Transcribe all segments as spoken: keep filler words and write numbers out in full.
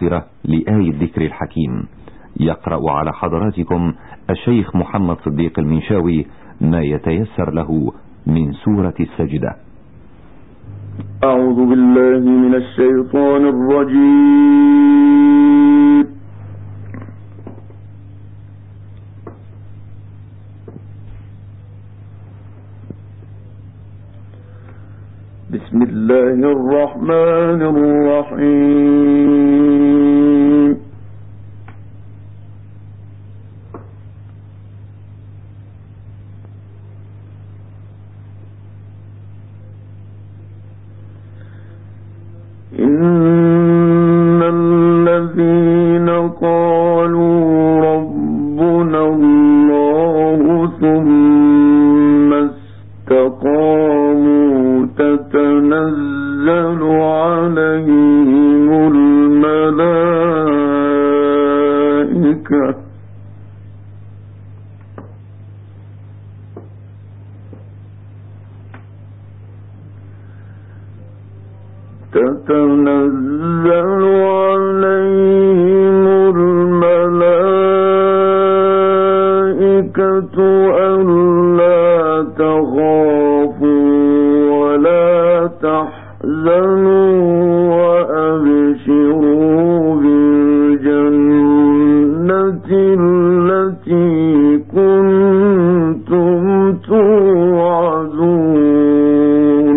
المفسرة لآية الذكر الحكيم. يقرأ على حضراتكم الشيخ محمد صديق المنشاوي ما يتيسر له من سورة السجدة. أعوذ بالله من الشيطان الرجيم. بسم الله الرحمن الرحيم. إن الذين قالوا ربنا الله ثم استقاموا تتنزل عليهم الملائكة تتنزل عليهم الملائكة ألا تخافوا ولا تحزنوا وأبشروا بالجنة التي كنتم توعدون.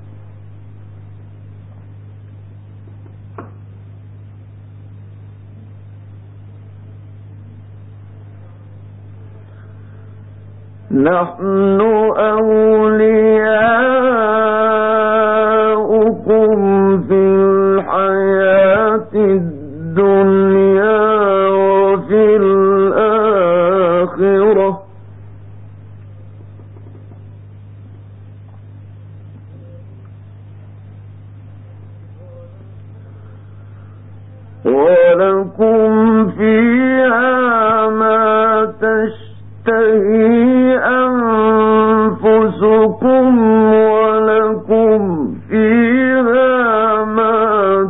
نحن أولياؤكم في الحياة الدنيا وفي الآخرة ولكم فيها ما تشتهي أنفسكم ولكم فيها ما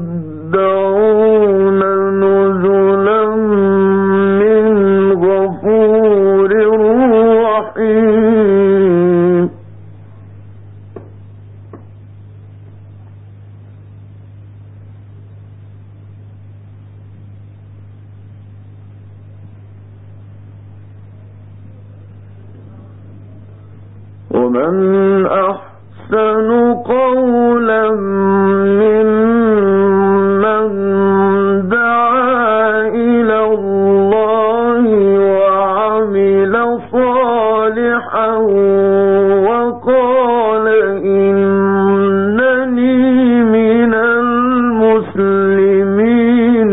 تدعون نزلا من غفور رحيم. ومن أحسن قولا ممن دعا إلى الله وعمل صالحا وقال إنني من المسلمين.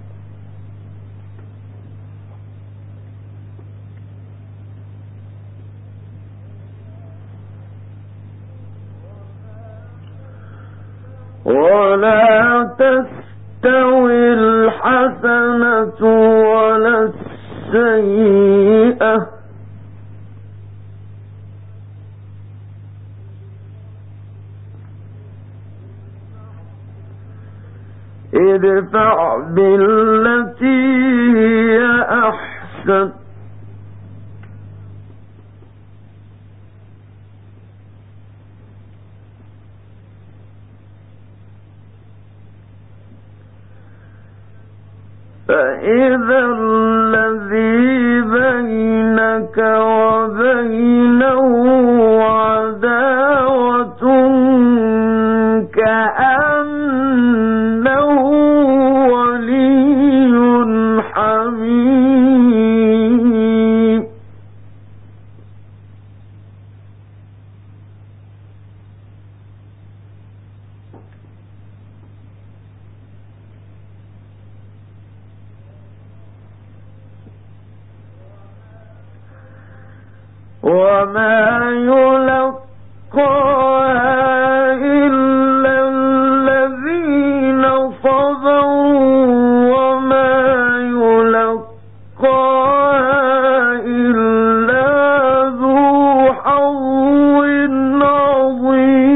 ولا تستوي الحسنة ولا السيئة ادفع بالتي هي أحسن فإذا الذي بينك وبينه عداوة كأنه ولي حميم. وما يلقاها إلا الذين صبروا وما يلقاها إلا ذو حظ عظيم.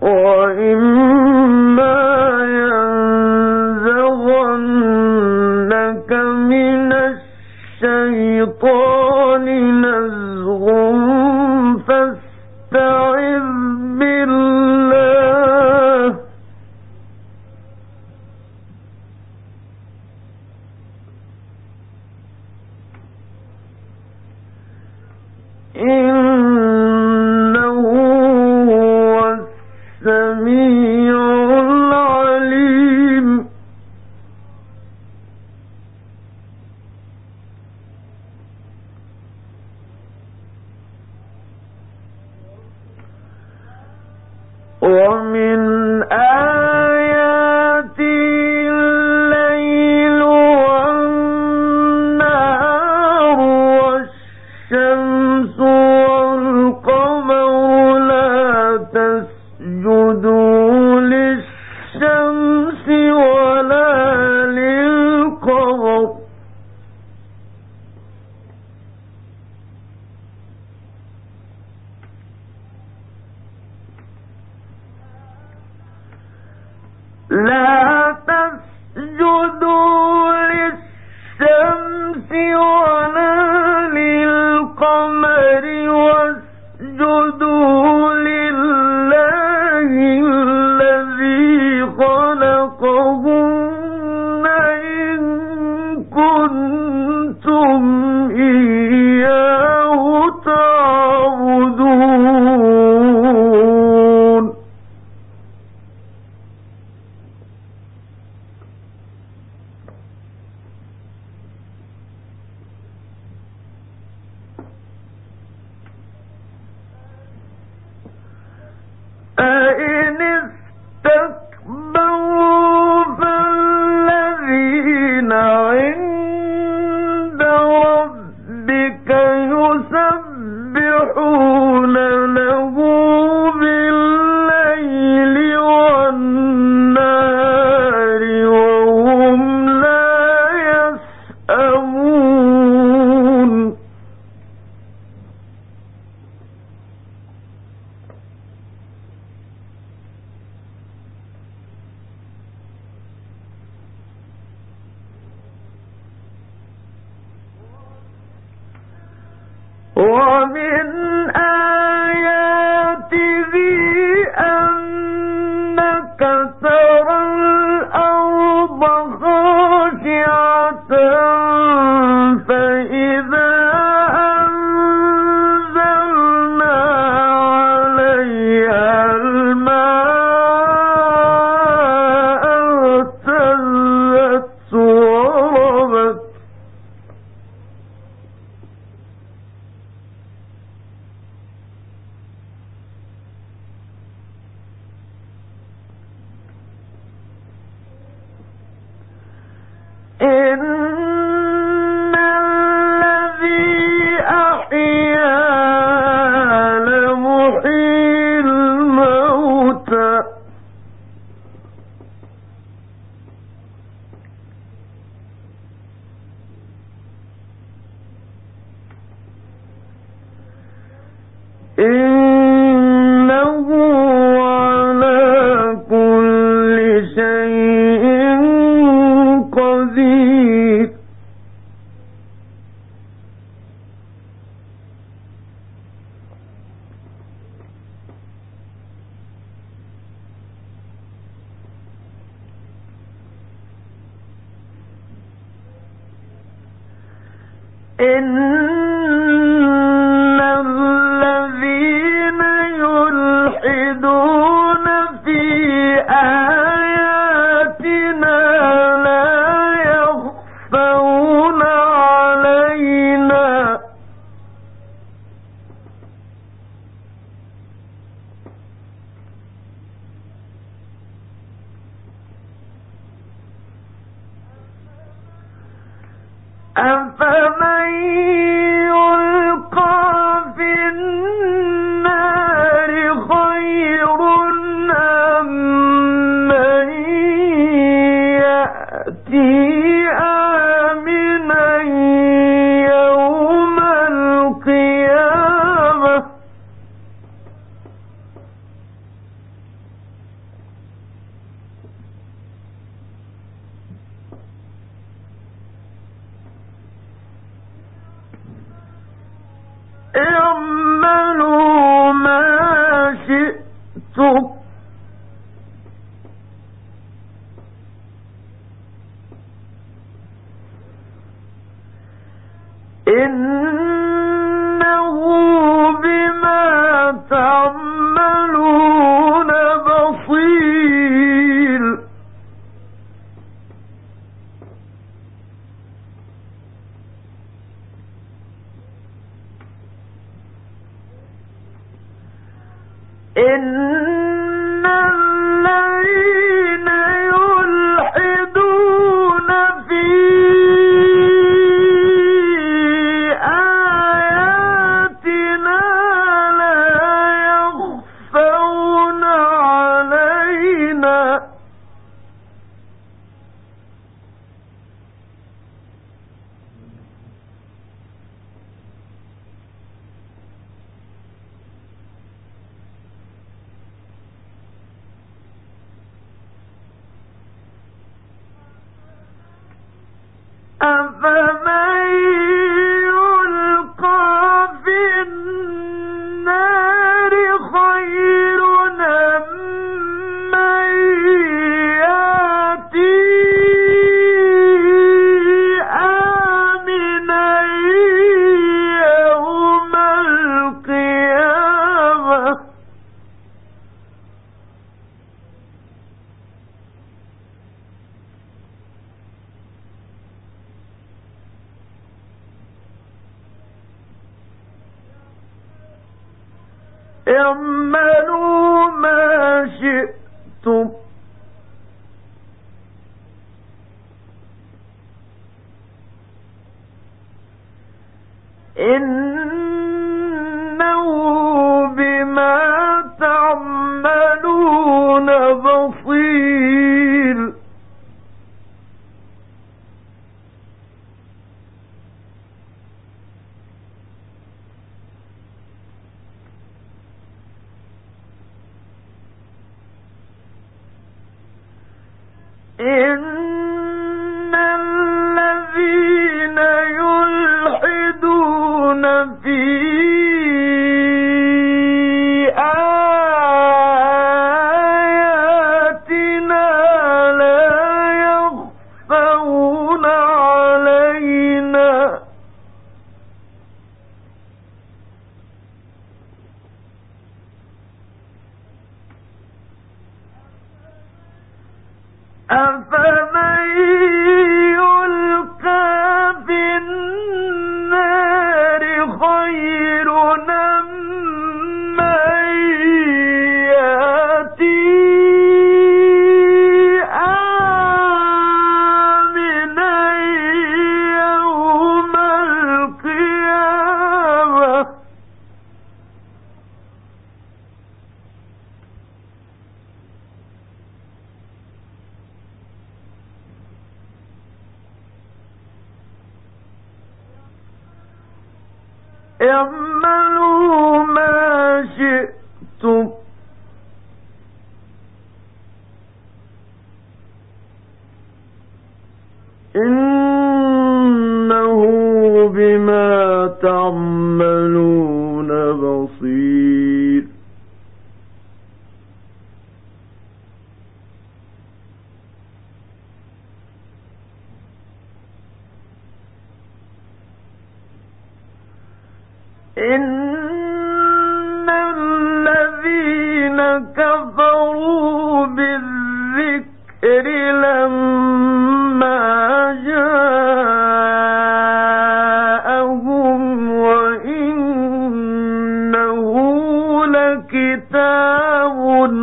وإما ينزغنك من الشيطان نزغ فاستعذ بالله إنه هو السميع العليم ومن آياته الليل والنهار والشمس والقمر لا تسجدوا للشمس ولا للقمر لا تسجدوا للشمس ولا للقمر واسجدوا لله الذي خلقهن إن كنتم إياه تعبدون أَإِنِ اسْتَكْبَرُوا فَالَّذِينَ عِندَ رَبِّكَ يُسَبِّحُونَ لَهُ بِاللَّيْلِ وَالنَّهَارِ وَهُمْ لَا يَسْأَمُونَ ومن آياته أنك ترى الأرض خاشعة فإذا أنزلنا عليها الماء اهتزت وربت إن الذي أحياها لمحيي الموتى إنه على كل شيء قدير إن الذين يلحدون في آياتنا لا يخفون علينا أفمن يلقى في النار خير أم من يأتي آمنا يوم القيامة اعملوا ما شئتم إنه بما تعملون بصير إن الذين يلحدون في آياتنا لا يخفون علينا أفمن يلقى في النار خير أم من يأتي آمنا يوم القيامة اعملوا ما شئتم إنه بما تعملون بصير إن الذين يلحدون في آياتنا لا يخفون علينا أفمن يلقى في النار خير أم من يأتي آمنا يوم القيامة اعملوا ما شئتم إنه بما تعملون بصير إن الذين كفروا بالذكر لما جاءهم وإنه لكتاب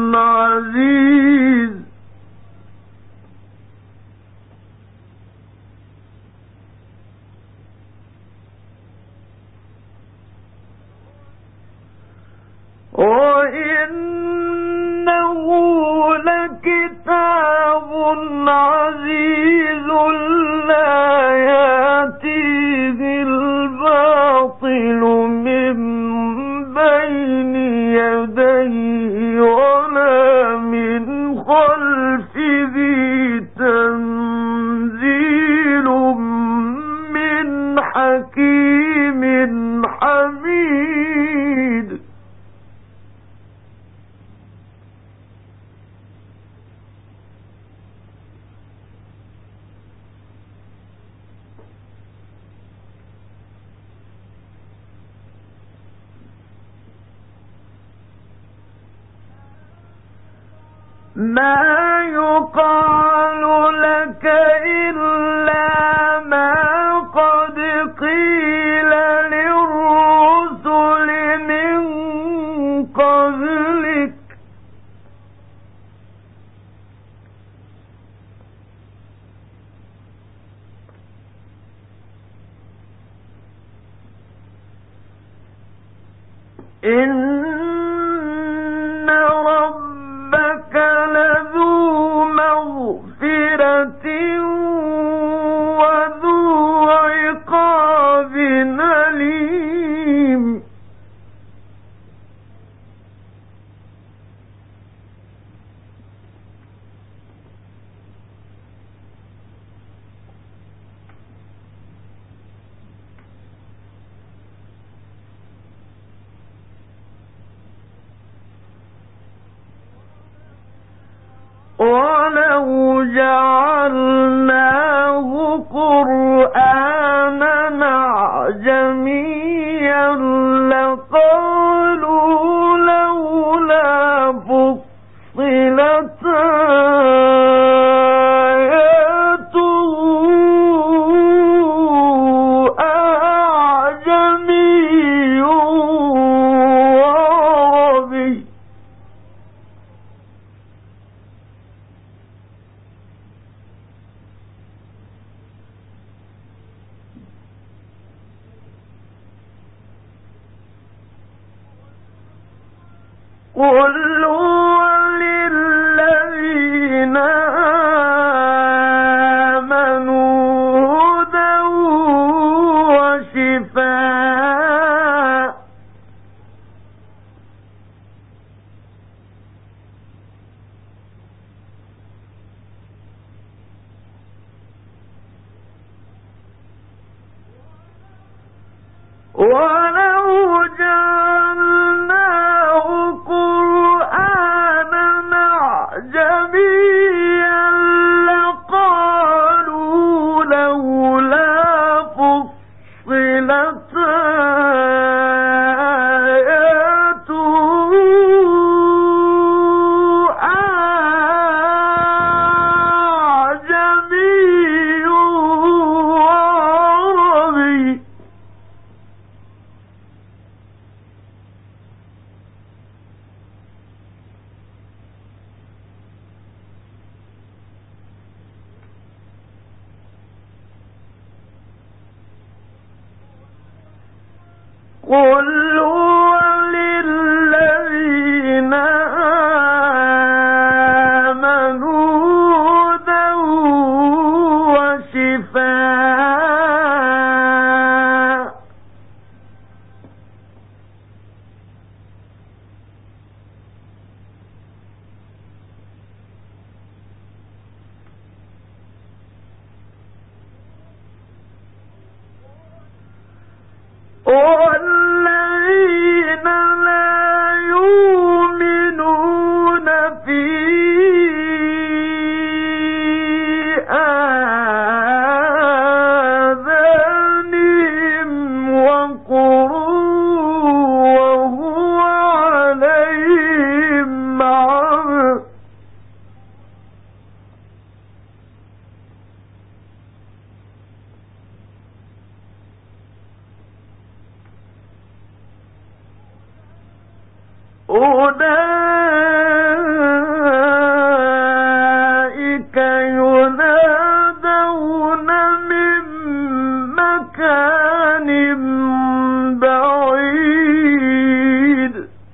عزيز وإنه لكتاب عزيز لا يأتيه الباطل من بين يديه ولا من خلفه تنزيل من حكيم حميد ما يقال لك إلا ما قد قيل للرسل من قبلك إن ربك لذو مغفرة وذو عقاب أليم ولو جعلناه قرآنا أعجميا لقالوا لولا فصلت آياته أعجمي وعربي قل هو للذين آمنوا هدى وشفاء ولو جعلناه قرآنا أعجميا لقالوا لولا فصلت آياته أعجمي وعربي قل هو للذين آمنوا هدى وشفاء والذين لا يؤمنون في آذانهم وقر وهو عليهم عمى أولئك ينادون من مكان بعيد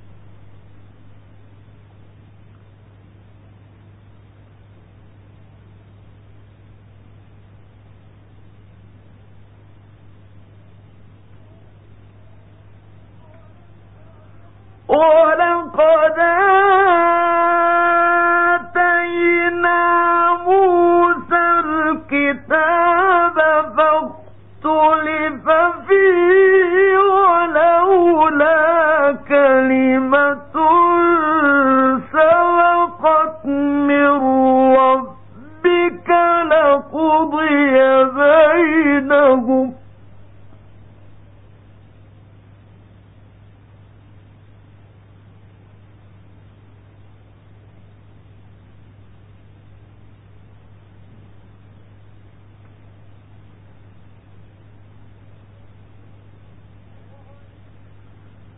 ولقد آتينا موسى الكتاب فاختلف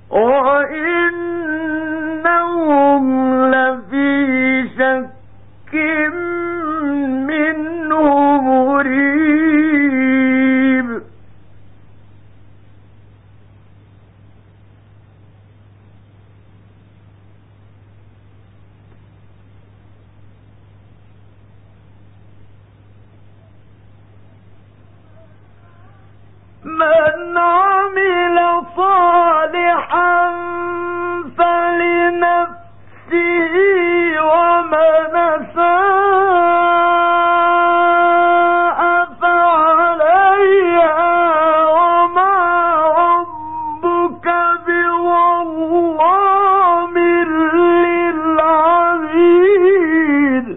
وإنهم لفي شك منه مريب من عمل صالحا فلنفسه ومن أساء فعليها وما ربك بظلام للعبيد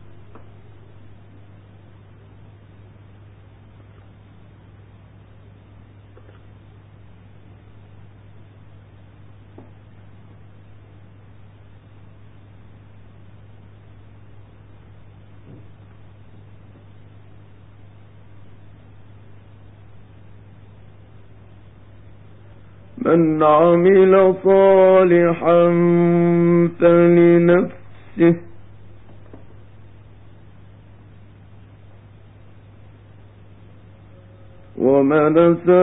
من عمل صالحا فلنفسه ومن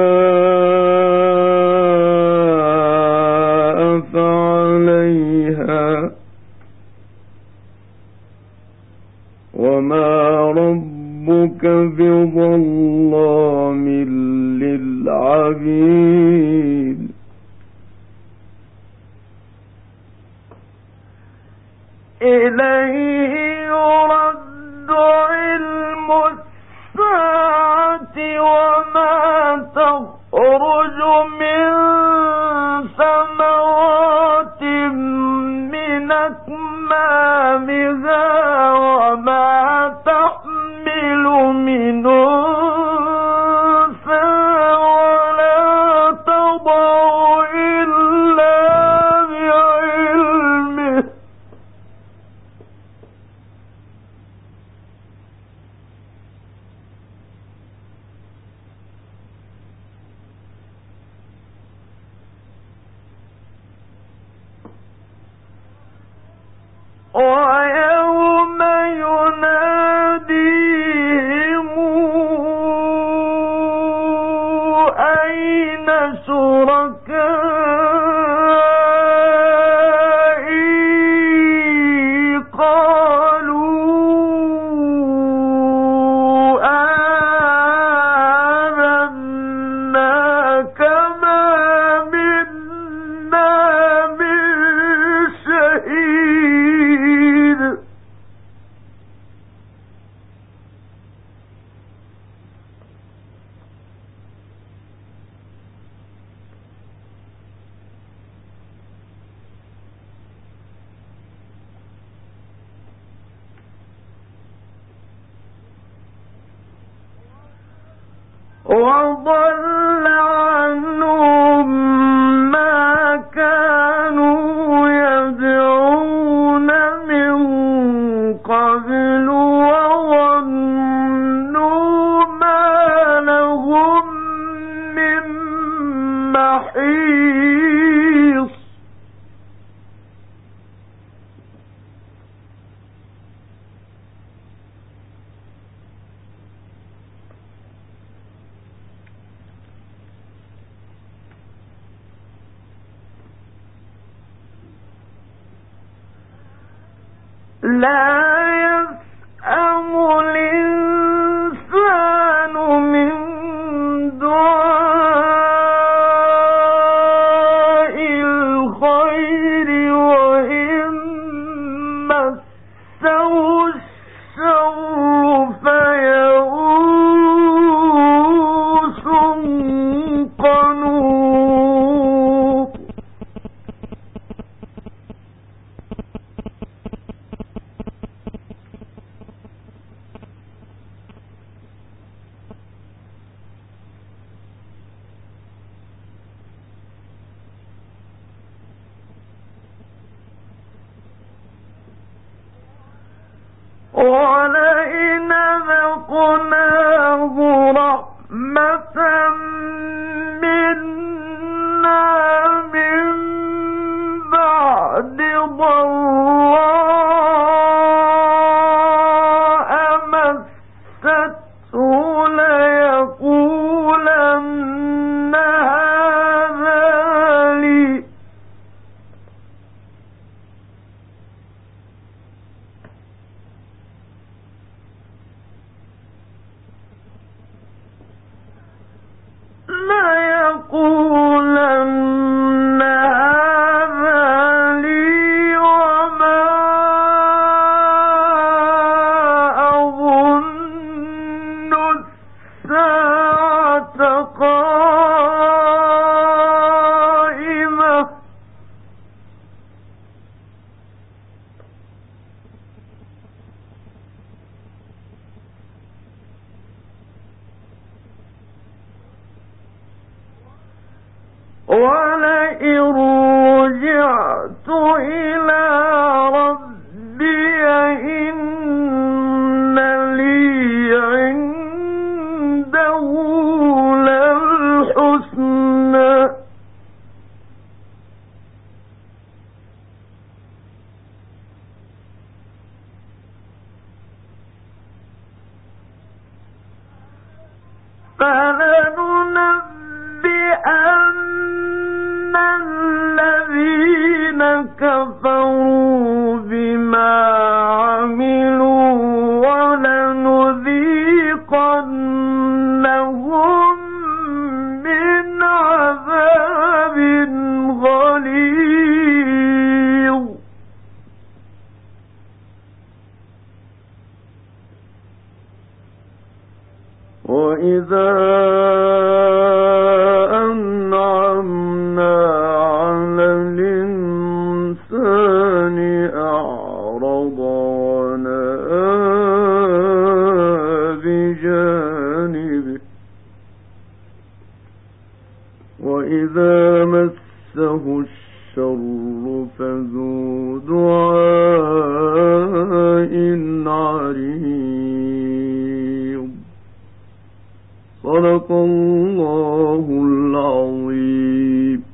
أساء فعليها وما ربك بظلام للعبيد إليه يرد علم الساعة وما تخرج من ثمرات من أكمامها وما تحمل من أنثى ولا تضع إلا بعلمه ويوم يناديهم أين شركائي قالوا آذنا كما منا من شهيد وضل عنهم ما كانوا يدعون من قبل وظنوا ما لهم من محيص لا يسأم الإنسان من دعاء الخير وإن مسه الشر فيئوس قنوط ولئن ذقناه رحمة منا من ضراء مسته ليقولن هذا لي ليقولن هذا لي وما أظن الساعة قائمة ولئن رجعت إلى ربي إن لي عنده للحسنى فلننبئن الذين كفروا بما عملوا ولنذيقنهم من عذاب غليظ وإذا أنعمنا على الإنسان أعرض ونأى بجانبه وإذا مسه الشر فذو دعاء عريض صدق الله العظيم.